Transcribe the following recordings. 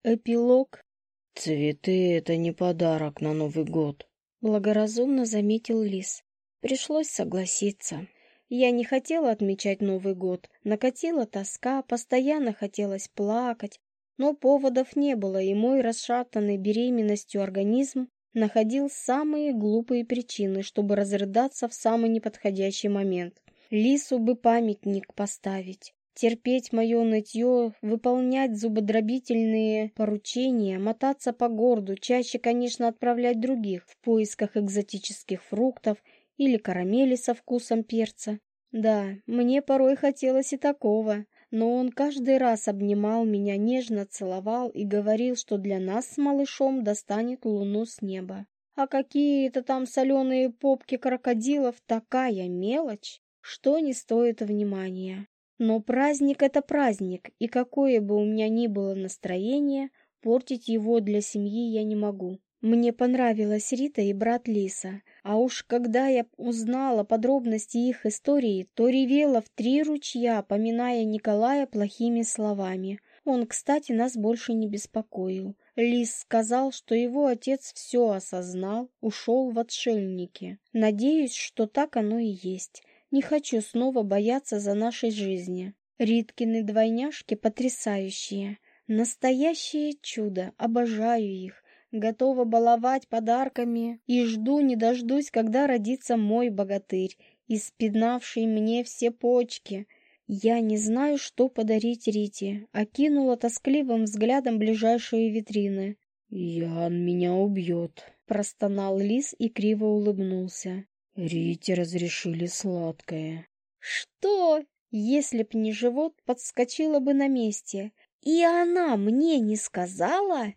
Эпилог. «Цветы — это не подарок на Новый год», — благоразумно заметил Лис. Пришлось согласиться. Я не хотела отмечать Новый год. Накатила тоска, постоянно хотелось плакать, но поводов не было, и мой расшатанный беременностью организм находил самые глупые причины, чтобы разрыдаться в самый неподходящий момент. Лису бы памятник поставить. Терпеть мое нытье, выполнять зубодробительные поручения, мотаться по городу, чаще, конечно, отправлять других в поисках экзотических фруктов или карамели со вкусом перца. Да, мне порой хотелось и такого, но он каждый раз обнимал меня, нежно целовал и говорил, что для нас с малышом достанет луну с неба. А какие-то там соленые попки крокодилов — такая мелочь, что не стоит внимания. Но праздник — это праздник, и какое бы у меня ни было настроение, портить его для семьи я не могу. Мне понравилась Рита и брат Лиса, а уж когда я узнала подробности их истории, то ревела в 3 ручья, поминая Николая плохими словами. Он, кстати, нас больше не беспокоил. Лис сказал, что его отец все осознал, ушел в отшельники. Надеюсь, что так оно и есть. Не хочу снова бояться за нашей жизни. Риткины двойняшки потрясающие. Настоящее чудо. Обожаю их. Готова баловать подарками. И жду не дождусь, когда родится мой богатырь, испинавший мне все почки. Я не знаю, что подарить Рите. Окинула тоскливым взглядом ближайшие витрины. «Ян меня убьет», — простонал Лис и криво улыбнулся. «Рите разрешили сладкое». «Что?» Если б не живот, подскочила бы на месте. «И она мне не сказала?»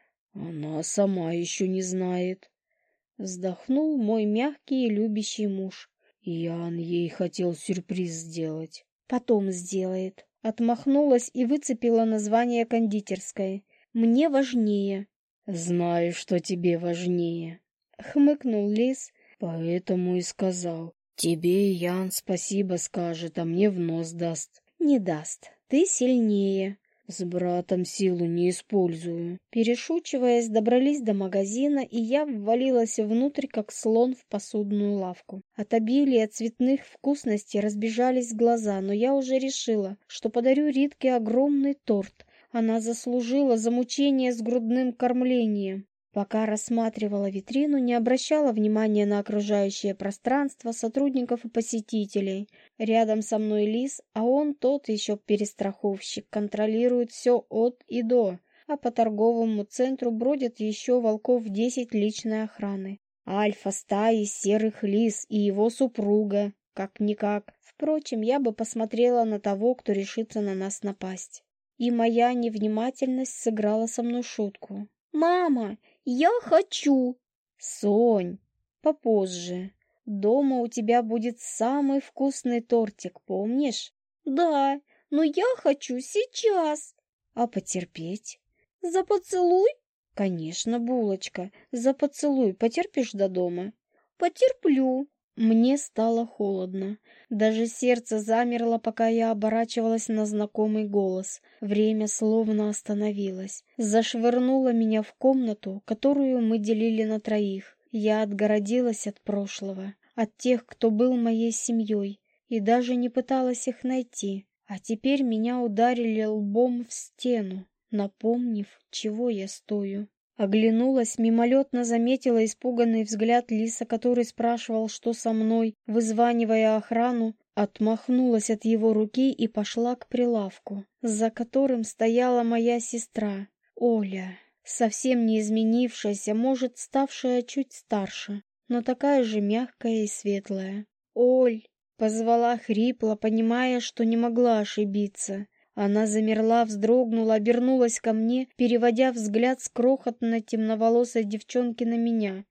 «Она сама еще не знает», — вздохнул мой мягкий и любящий муж. «Ян ей хотел сюрприз сделать». «Потом сделает». Отмахнулась и выцепила название кондитерской. «Мне важнее». «Знаю, что тебе важнее», — хмыкнул Лис. «Поэтому и сказал. Тебе Ян спасибо скажет, а мне в нос даст». «Не даст. Ты сильнее». «С братом силу не использую». Перешучиваясь, добрались до магазина, и я ввалилась внутрь, как слон в посудную лавку. От обилия цветных вкусностей разбежались глаза, но я уже решила, что подарю Ритке огромный торт. Она заслужила за мучение с грудным кормлением. Пока рассматривала витрину, не обращала внимания на окружающее пространство, сотрудников и посетителей. Рядом со мной Лис, а он тот еще перестраховщик, контролирует все от и до, а по торговому центру бродят еще волков 10 личной охраны. Альфа стаи серых лис и его супруга, как-никак. Впрочем, я бы посмотрела на того, кто решится на нас напасть. И моя невнимательность сыграла со мной шутку. «Мама, я хочу!» «Сонь, попозже. Дома у тебя будет самый вкусный тортик, помнишь?» «Да, но я хочу сейчас!» «А потерпеть?» «За поцелуй?» «Конечно, булочка, за поцелуй потерпишь до дома?» «Потерплю». Мне стало холодно. Даже сердце замерло, пока я оборачивалась на знакомый голос. Время словно остановилось. Зашвырнуло меня в комнату, которую мы делили на 3. Я отгородилась от прошлого, от тех, кто был моей семьей, и даже не пыталась их найти. А теперь меня ударили лбом в стену, напомнив, чего я стою. Оглянулась, мимолетно заметила испуганный взгляд Лиса, который спрашивал, что со мной, вызванивая охрану, отмахнулась от его руки и пошла к прилавку, за которым стояла моя сестра, Оля, совсем не изменившаяся, может, ставшая чуть старше, но такая же мягкая и светлая. «Оль!» — позвала хрипло, понимая, что не могла ошибиться. Она замерла, вздрогнула, обернулась ко мне, переводя взгляд с крохотной темноволосой девчонки на меня.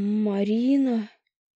«Марина!»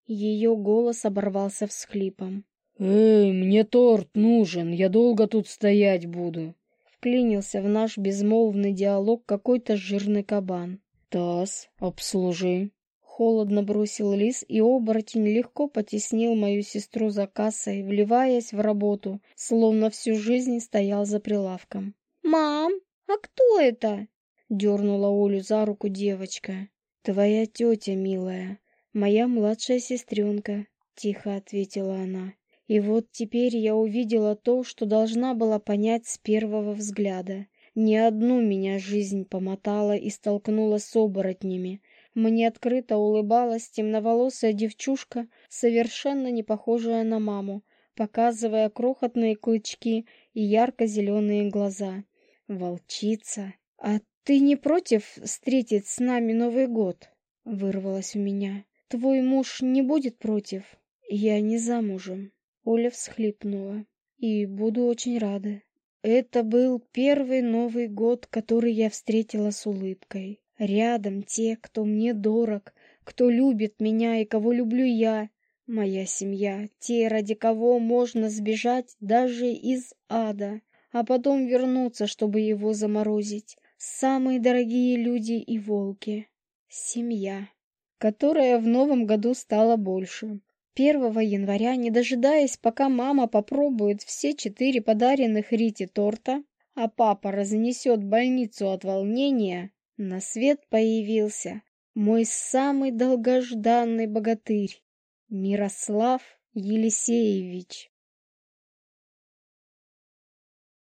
Ее голос оборвался всхлипом. «Эй, мне торт нужен, я долго тут стоять буду». Вклинился в наш безмолвный диалог какой-то жирный кабан. «Тасс, обслужи». Холодно бросил Лис, и оборотень легко потеснил мою сестру за кассой, вливаясь в работу, словно всю жизнь стоял за прилавком. «Мам, а кто это?» Дернула Олю за руку девочка. «Твоя тетя, милая, моя младшая сестренка», — тихо ответила она. И вот теперь я увидела то, что должна была понять с первого взгляда. Не одну меня жизнь помотала и столкнула с оборотнями. Мне открыто улыбалась темноволосая девчушка, совершенно не похожая на маму, показывая крохотные клычки и ярко-зеленые глаза. «Волчица, а ты не против встретить с нами Новый год?» — вырвалось у меня. «Твой муж не будет против? Я не замужем». Оля всхлипнула. «И буду очень рада». Это был первый Новый год, который я встретила с улыбкой. Рядом те, кто мне дорог, кто любит меня и кого люблю я. Моя семья, те, ради кого можно сбежать даже из ада, а потом вернуться, чтобы его заморозить. Самые дорогие люди и волки. Семья, которая в новом году стала больше. 1 января, не дожидаясь, пока мама попробует все 4 подаренных Рите торта, а папа разнесет больницу от волнения, на свет появился мой самый долгожданный богатырь, Мирослав Елисеевич.